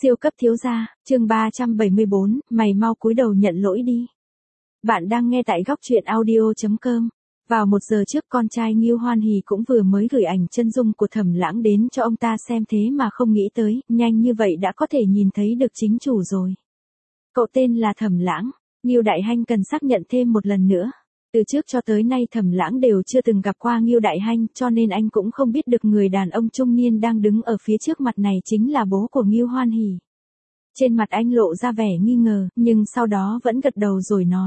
Siêu cấp thiếu gia, chương 374, mày mau cúi đầu nhận lỗi đi. Bạn đang nghe tại góc truyện audio.com. Vào 1 giờ trước con trai Ngưu Hoan Hỷ cũng vừa mới gửi ảnh chân dung của Thẩm Lãng đến cho ông ta xem, thế mà không nghĩ tới, nhanh như vậy đã có thể nhìn thấy được chính chủ rồi. Cậu tên là Thẩm Lãng, Ngưu Đại Hanh cần xác nhận thêm một lần nữa. Từ trước cho tới nay Thẩm Lãng đều chưa từng gặp qua Ngưu Đại Hanh, cho nên anh cũng không biết được người đàn ông trung niên đang đứng ở phía trước mặt này chính là bố của Ngưu Hoan Hỷ. Trên mặt anh lộ ra vẻ nghi ngờ, nhưng sau đó vẫn gật đầu rồi nói.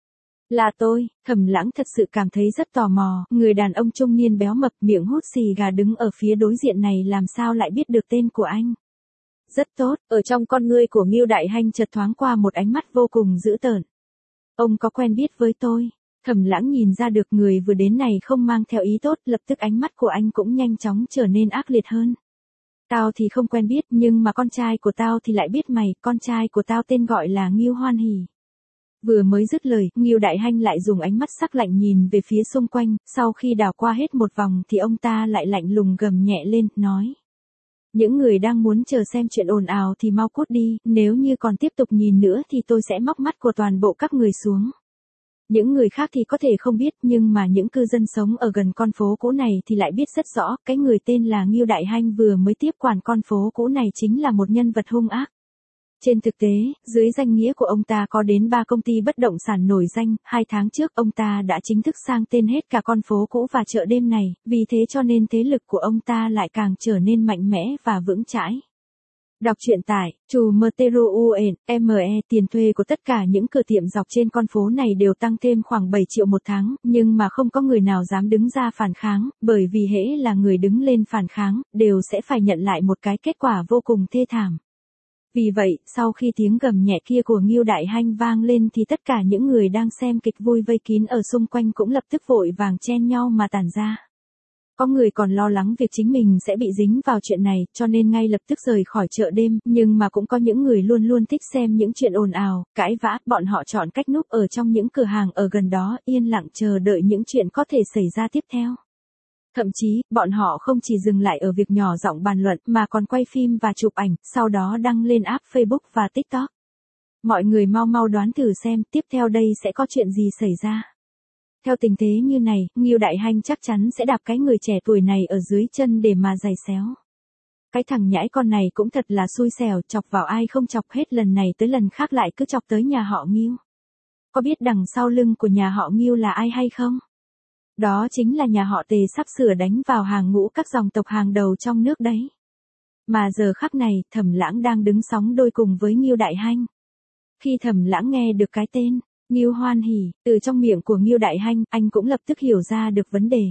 Là tôi. Thẩm Lãng thật sự cảm thấy rất tò mò, người đàn ông trung niên béo mập miệng hút xì gà đứng ở phía đối diện này làm sao lại biết được tên của anh. Rất tốt, ở trong con ngươi của Ngưu Đại Hanh chợt thoáng qua một ánh mắt vô cùng dữ tợn. Ông có quen biết với tôi? Thẩm Lãng nhìn ra được người vừa đến này không mang theo ý tốt, lập tức ánh mắt của anh cũng nhanh chóng trở nên ác liệt hơn. Tao thì không quen biết, nhưng mà con trai của tao thì lại biết mày, con trai của tao tên gọi là Ngưu Hoan Hỷ. Vừa mới dứt lời, Ngưu Đại Hanh lại dùng ánh mắt sắc lạnh nhìn về phía xung quanh, sau khi đảo qua hết một vòng thì ông ta lại lạnh lùng gầm nhẹ lên, nói. Những người đang muốn chờ xem chuyện ồn ào thì mau cút đi, nếu như còn tiếp tục nhìn nữa thì tôi sẽ móc mắt của toàn bộ các người xuống. Những người khác thì có thể không biết, nhưng mà những cư dân sống ở gần con phố cũ này thì lại biết rất rõ, cái người tên là Ngưu Đại Hanh vừa mới tiếp quản con phố cũ này chính là một nhân vật hung ác. Trên thực tế, dưới danh nghĩa của ông ta có đến 3 công ty bất động sản nổi danh, 2 tháng trước ông ta đã chính thức sang tên hết cả con phố cũ và chợ đêm này, vì thế cho nên thế lực của ông ta lại càng trở nên mạnh mẽ và vững chãi. Đọc truyện tại Trùmteruuen.me. Tiền thuê của tất cả những cửa tiệm dọc trên con phố này đều tăng thêm khoảng 7 triệu một tháng, nhưng mà không có người nào dám đứng ra phản kháng, bởi vì hễ là người đứng lên phản kháng, đều sẽ phải nhận lại một cái kết quả vô cùng thê thảm. Vì vậy, sau khi tiếng gầm nhẹ kia của Ngưu Đại Hanh vang lên thì tất cả những người đang xem kịch vui vây kín ở xung quanh cũng lập tức vội vàng chen nhau mà tản ra. Có người còn lo lắng việc chính mình sẽ bị dính vào chuyện này, cho nên ngay lập tức rời khỏi chợ đêm, nhưng mà cũng có những người luôn luôn thích xem những chuyện ồn ào, cãi vã, bọn họ chọn cách núp ở trong những cửa hàng ở gần đó, yên lặng chờ đợi những chuyện có thể xảy ra tiếp theo. Thậm chí, bọn họ không chỉ dừng lại ở việc nhỏ giọng bàn luận mà còn quay phim và chụp ảnh, sau đó đăng lên app Facebook và TikTok. Mọi người mau mau đoán thử xem tiếp theo đây sẽ có chuyện gì xảy ra. Theo tình thế như này, Ngưu Đại Hanh chắc chắn sẽ đạp cái người trẻ tuổi này ở dưới chân để mà giày xéo. Cái thằng nhãi con này cũng thật là xui xẻo, chọc vào ai không chọc hết, lần này tới lần khác lại cứ chọc tới nhà họ Ngưu. Có biết đằng sau lưng của nhà họ Ngưu là ai hay không? Đó chính là nhà họ Tề sắp sửa đánh vào hàng ngũ các dòng tộc hàng đầu trong nước đấy. Mà giờ khắc này, Thẩm Lãng đang đứng sóng đôi cùng với Ngưu Đại Hanh. Khi Thẩm Lãng nghe được cái tên Ngưu Hoan Hỷ từ trong miệng của Ngưu Đại Hanh, anh cũng lập tức hiểu ra được vấn đề.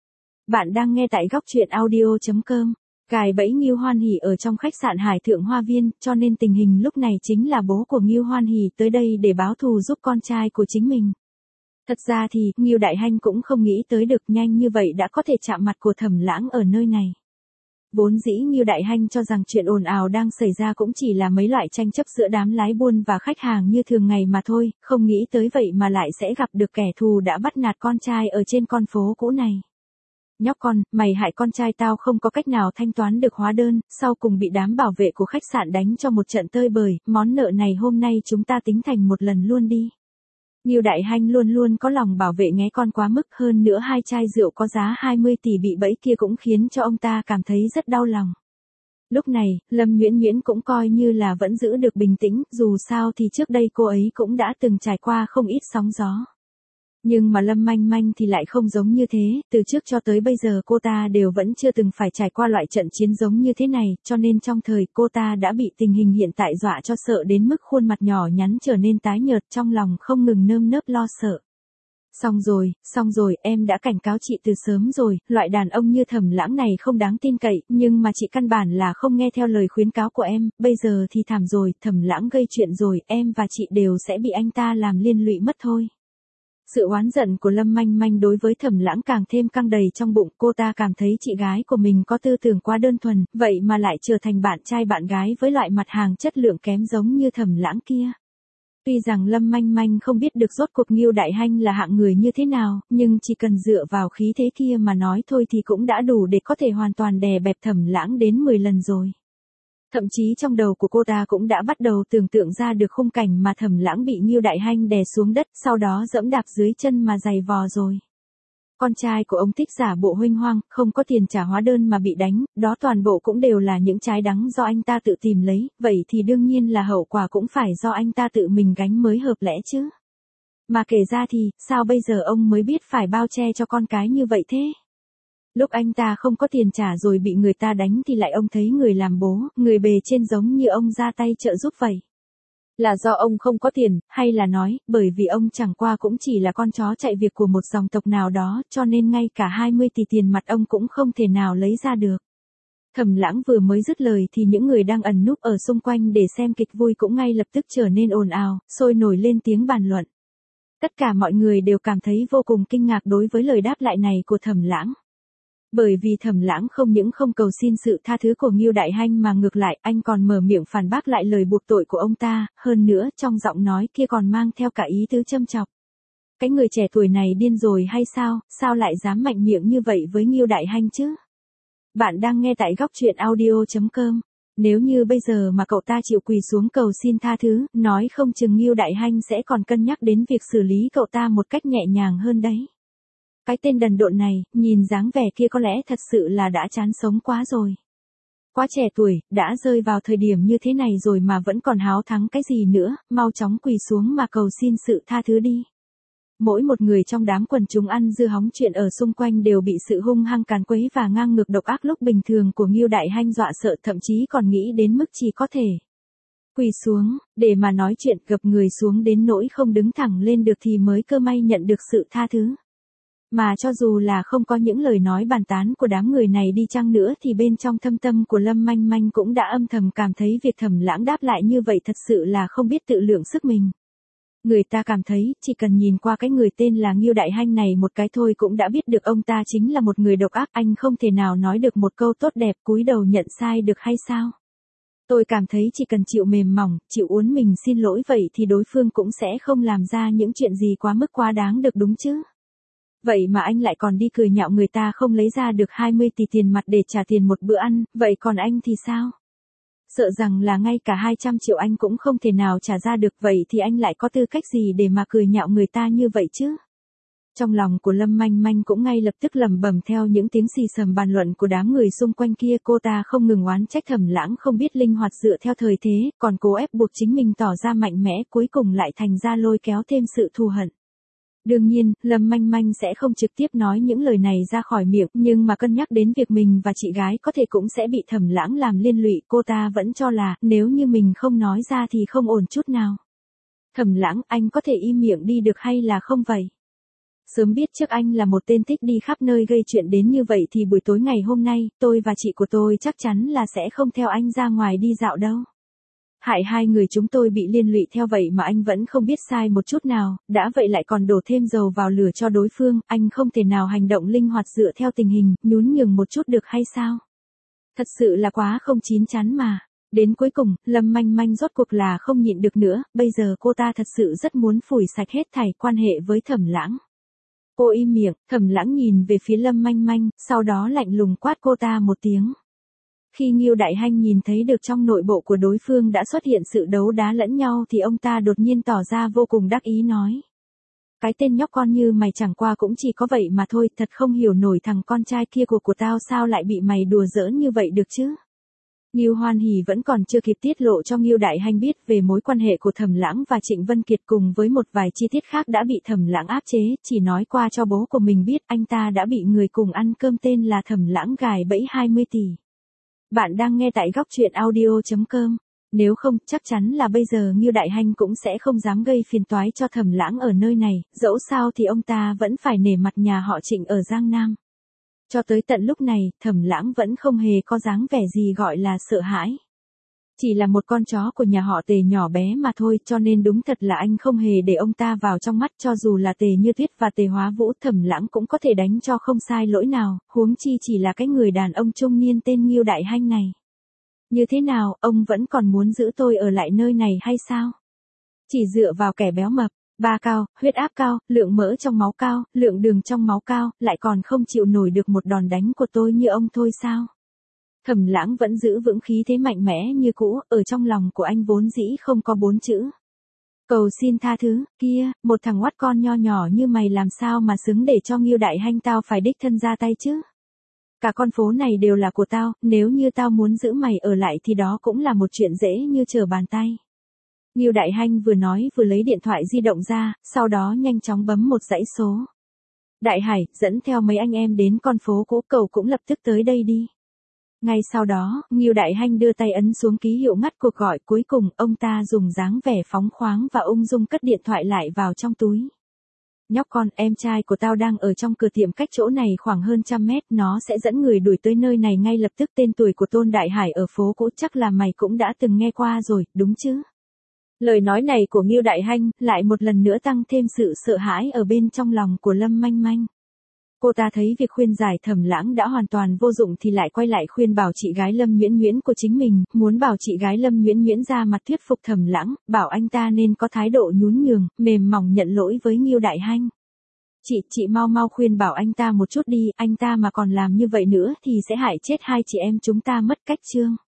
Bạn đang nghe tại góc truyện audio.com. Gài bẫy Ngưu Hoan Hỷ ở trong khách sạn Hải Thượng Hoa Viên, cho nên tình hình lúc này chính là bố của Ngưu Hoan Hỷ tới đây để báo thù giúp con trai của chính mình. Thật ra thì, Ngưu Đại Hanh cũng không nghĩ tới được nhanh như vậy đã có thể chạm mặt của Thẩm Lãng ở nơi này. Vốn dĩ Ngưu Đại Hanh cho rằng chuyện ồn ào đang xảy ra cũng chỉ là mấy loại tranh chấp giữa đám lái buôn và khách hàng như thường ngày mà thôi, không nghĩ tới vậy mà lại sẽ gặp được kẻ thù đã bắt nạt con trai ở trên con phố cũ này. Nhóc con, mày hại con trai tao không có cách nào thanh toán được hóa đơn, sau cùng bị đám bảo vệ của khách sạn đánh cho một trận tơi bời, món nợ này hôm nay chúng ta tính thành một lần luôn đi. Ngưu Đại Hanh luôn luôn có lòng bảo vệ nghé con quá mức, hơn nữa 2 chai rượu có giá 20 tỷ bị bẫy kia cũng khiến cho ông ta cảm thấy rất đau lòng. Lúc này, Lâm Nhuyễn Nhuyễn cũng coi như là vẫn giữ được bình tĩnh, dù sao thì trước đây cô ấy cũng đã từng trải qua không ít sóng gió. Nhưng mà Lâm Manh Manh thì lại không giống như thế, từ trước cho tới bây giờ cô ta đều vẫn chưa từng phải trải qua loại trận chiến giống như thế này, cho nên trong thời cô ta đã bị tình hình hiện tại dọa cho sợ đến mức khuôn mặt nhỏ nhắn trở nên tái nhợt, trong lòng không ngừng nơm nớp lo sợ. Xong rồi, em đã cảnh cáo chị từ sớm rồi, loại đàn ông như Thẩm Lãng này không đáng tin cậy, nhưng mà chị căn bản là không nghe theo lời khuyến cáo của em, bây giờ thì thảm rồi, Thẩm Lãng gây chuyện rồi, em và chị đều sẽ bị anh ta làm liên lụy mất thôi. Sự oán giận của Lâm Manh Manh đối với Thẩm Lãng càng thêm căng đầy trong bụng, cô ta cảm thấy chị gái của mình có tư tưởng quá đơn thuần, vậy mà lại trở thành bạn trai bạn gái với loại mặt hàng chất lượng kém giống như Thẩm Lãng kia. Tuy rằng Lâm Manh Manh không biết được rốt cuộc Ngưu Đại Hanh là hạng người như thế nào, nhưng chỉ cần dựa vào khí thế kia mà nói thôi thì cũng đã đủ để có thể hoàn toàn đè bẹp Thẩm Lãng đến 10 lần rồi. Thậm chí trong đầu của cô ta cũng đã bắt đầu tưởng tượng ra được khung cảnh mà Thẩm Lãng bị Ngưu Đại Hanh đè xuống đất, sau đó giẫm đạp dưới chân mà giày vò rồi. Con trai của ông thích giả bộ huênh hoang, không có tiền trả hóa đơn mà bị đánh, đó toàn bộ cũng đều là những trái đắng do anh ta tự tìm lấy, vậy thì đương nhiên là hậu quả cũng phải do anh ta tự mình gánh mới hợp lẽ chứ. Mà kể ra thì, sao bây giờ ông mới biết phải bao che cho con cái như vậy thế? Lúc anh ta không có tiền trả rồi bị người ta đánh thì lại ông thấy người làm bố, người bề trên giống như ông ra tay trợ giúp vậy. Là do ông không có tiền, hay là nói, bởi vì ông chẳng qua cũng chỉ là con chó chạy việc của một dòng tộc nào đó, cho nên ngay cả 20 tỷ tiền mặt ông cũng không thể nào lấy ra được. Thẩm Lãng vừa mới dứt lời thì những người đang ẩn núp ở xung quanh để xem kịch vui cũng ngay lập tức trở nên ồn ào, sôi nổi lên tiếng bàn luận. Tất cả mọi người đều cảm thấy vô cùng kinh ngạc đối với lời đáp lại này của Thẩm Lãng. Bởi vì Thẩm Lãng không những không cầu xin sự tha thứ của Ngưu Đại Hanh mà ngược lại anh còn mở miệng phản bác lại lời buộc tội của ông ta, hơn nữa trong giọng nói kia còn mang theo cả ý tứ châm chọc. Cái người trẻ tuổi này điên rồi hay sao, sao lại dám mạnh miệng như vậy với Ngưu Đại Hanh chứ? Bạn đang nghe tại góc truyện audio.com. Nếu như bây giờ mà cậu ta chịu quỳ xuống cầu xin tha thứ, nói không chừng Ngưu Đại Hanh sẽ còn cân nhắc đến việc xử lý cậu ta một cách nhẹ nhàng hơn đấy. Cái tên đần độn này, nhìn dáng vẻ kia có lẽ thật sự là đã chán sống quá rồi. Quá trẻ tuổi, đã rơi vào thời điểm như thế này rồi mà vẫn còn háo thắng cái gì nữa, mau chóng quỳ xuống mà cầu xin sự tha thứ đi. Mỗi một người trong đám quần chúng ăn dưa hóng chuyện ở xung quanh đều bị sự hung hăng càn quấy và ngang ngược độc ác lúc bình thường của Ngưu Đại Hanh dọa sợ, thậm chí còn nghĩ đến mức chỉ có thể quỳ xuống, để mà nói chuyện, gập người xuống đến nỗi không đứng thẳng lên được thì mới cơ may nhận được sự tha thứ. Mà cho dù là không có những lời nói bàn tán của đám người này đi chăng nữa thì bên trong thâm tâm của Lâm Manh Manh cũng đã âm thầm cảm thấy việc Thẩm Lãng đáp lại như vậy thật sự là không biết tự lượng sức mình. Người ta cảm thấy, chỉ cần nhìn qua cái người tên là Ngưu Đại Hanh này một cái thôi cũng đã biết được ông ta chính là một người độc ác, anh không thể nào nói được một câu tốt đẹp cúi đầu nhận sai được hay sao? Tôi cảm thấy chỉ cần chịu mềm mỏng, chịu uốn mình xin lỗi vậy thì đối phương cũng sẽ không làm ra những chuyện gì quá mức quá đáng được đúng chứ? Vậy mà anh lại còn đi cười nhạo người ta không lấy ra được 20 tỷ tiền mặt để trả tiền một bữa ăn, vậy còn anh thì sao? Sợ rằng là ngay cả 200 triệu anh cũng không thể nào trả ra được, vậy thì anh lại có tư cách gì để mà cười nhạo người ta như vậy chứ? Trong lòng của Lâm Manh Manh cũng ngay lập tức lẩm bẩm theo những tiếng xì xầm bàn luận của đám người xung quanh kia, cô ta không ngừng oán trách Thẩm Lãng không biết linh hoạt dựa theo thời thế, còn cố ép buộc chính mình tỏ ra mạnh mẽ, cuối cùng lại thành ra lôi kéo thêm sự thù hận. Đương nhiên, Lâm Manh Manh sẽ không trực tiếp nói những lời này ra khỏi miệng, nhưng mà cân nhắc đến việc mình và chị gái có thể cũng sẽ bị Thẩm Lãng làm liên lụy, cô ta vẫn cho là, nếu như mình không nói ra thì không ổn chút nào. Thẩm Lãng, anh có thể im miệng đi được hay là không vậy? Sớm biết trước anh là một tên thích đi khắp nơi gây chuyện đến như vậy thì buổi tối ngày hôm nay, tôi và chị của tôi chắc chắn là sẽ không theo anh ra ngoài đi dạo đâu. Hại hai người chúng tôi bị liên lụy theo vậy mà anh vẫn không biết sai một chút nào, đã vậy lại còn đổ thêm dầu vào lửa cho đối phương, anh không thể nào hành động linh hoạt dựa theo tình hình, nhún nhường một chút được hay sao? Thật sự là quá không chín chắn mà. Đến cuối cùng, Lâm Manh Manh rốt cuộc là không nhịn được nữa, bây giờ cô ta thật sự rất muốn phủi sạch hết thảy quan hệ với Thẩm Lãng. Cô im miệng, Thẩm Lãng nhìn về phía Lâm Manh Manh, sau đó lạnh lùng quát cô ta một tiếng. Khi Ngưu Đại Hanh nhìn thấy được trong nội bộ của đối phương đã xuất hiện sự đấu đá lẫn nhau thì ông ta đột nhiên tỏ ra vô cùng đắc ý nói. Cái tên nhóc con như mày chẳng qua cũng chỉ có vậy mà thôi, thật không hiểu nổi thằng con trai kia của tao sao lại bị mày đùa giỡn như vậy được chứ. Ngưu Hoan Hỉ vẫn còn chưa kịp tiết lộ cho Ngưu Đại Hanh biết về mối quan hệ của Thẩm Lãng và Trịnh Vân Kiệt cùng với một vài chi tiết khác đã bị Thẩm Lãng áp chế, chỉ nói qua cho bố của mình biết anh ta đã bị người cùng ăn cơm tên là Thẩm Lãng gài bẫy 20 tỷ. Bạn đang nghe tại góc truyện audio.com. Nếu không, chắc chắn là bây giờ Ngưu Đại Hanh cũng sẽ không dám gây phiền toái cho Thẩm Lãng ở nơi này, dẫu sao thì ông ta vẫn phải nể mặt nhà họ Trịnh ở Giang Nam. Cho tới tận lúc này, Thẩm Lãng vẫn không hề có dáng vẻ gì gọi là sợ hãi. Chỉ là một con chó của nhà họ Tề nhỏ bé mà thôi, cho nên đúng thật là anh không hề để ông ta vào trong mắt, cho dù là Tề Như Tuyết và Tề Hóa Vũ, Thẩm Lãng cũng có thể đánh cho không sai lỗi nào, huống chi chỉ là cái người đàn ông trung niên tên Ngưu Đại Hanh này. Như thế nào, ông vẫn còn muốn giữ tôi ở lại nơi này hay sao? Chỉ dựa vào kẻ béo mập, ba cao, huyết áp cao, lượng mỡ trong máu cao, lượng đường trong máu cao, lại còn không chịu nổi được một đòn đánh của tôi như ông thôi sao? Thẩm Lãng vẫn giữ vững khí thế mạnh mẽ như cũ, ở trong lòng của anh vốn dĩ không có 4 chữ. Cầu xin tha thứ, kia, một thằng oắt con nho nhỏ như mày làm sao mà xứng để cho Ngưu Đại Hanh tao phải đích thân ra tay chứ. Cả con phố này đều là của tao, nếu như tao muốn giữ mày ở lại thì đó cũng là một chuyện dễ như trở bàn tay. Ngưu Đại Hanh vừa nói vừa lấy điện thoại di động ra, sau đó nhanh chóng bấm một dãy số. Đại Hải, dẫn theo mấy anh em đến con phố cũ, cậu cũng lập tức tới đây đi. Ngay sau đó, Ngưu Đại Hanh đưa tay ấn xuống ký hiệu ngắt cuộc gọi, cuối cùng ông ta dùng dáng vẻ phóng khoáng và ung dung cất điện thoại lại vào trong túi. Nhóc con, em trai của tao đang ở trong cửa tiệm cách chỗ này khoảng hơn 100 mét, nó sẽ dẫn người đuổi tới nơi này ngay lập tức. Tên tuổi của Tôn Đại Hải ở phố cũ chắc là mày cũng đã từng nghe qua rồi, đúng chứ? Lời nói này của Ngưu Đại Hanh lại một lần nữa tăng thêm sự sợ hãi ở bên trong lòng của Lâm Manh Manh. Cô ta thấy việc khuyên giải Thẩm Lãng đã hoàn toàn vô dụng thì lại quay lại khuyên bảo chị gái Lâm Nhuyễn Nhuyễn của chính mình, muốn bảo chị gái Lâm Nhuyễn Nhuyễn ra mặt thuyết phục Thẩm Lãng, bảo anh ta nên có thái độ nhún nhường, mềm mỏng nhận lỗi với Ngưu Đại Hanh. Chị mau mau khuyên bảo anh ta một chút đi, anh ta mà còn làm như vậy nữa thì sẽ hại chết hai chị em chúng ta mất. Cách chương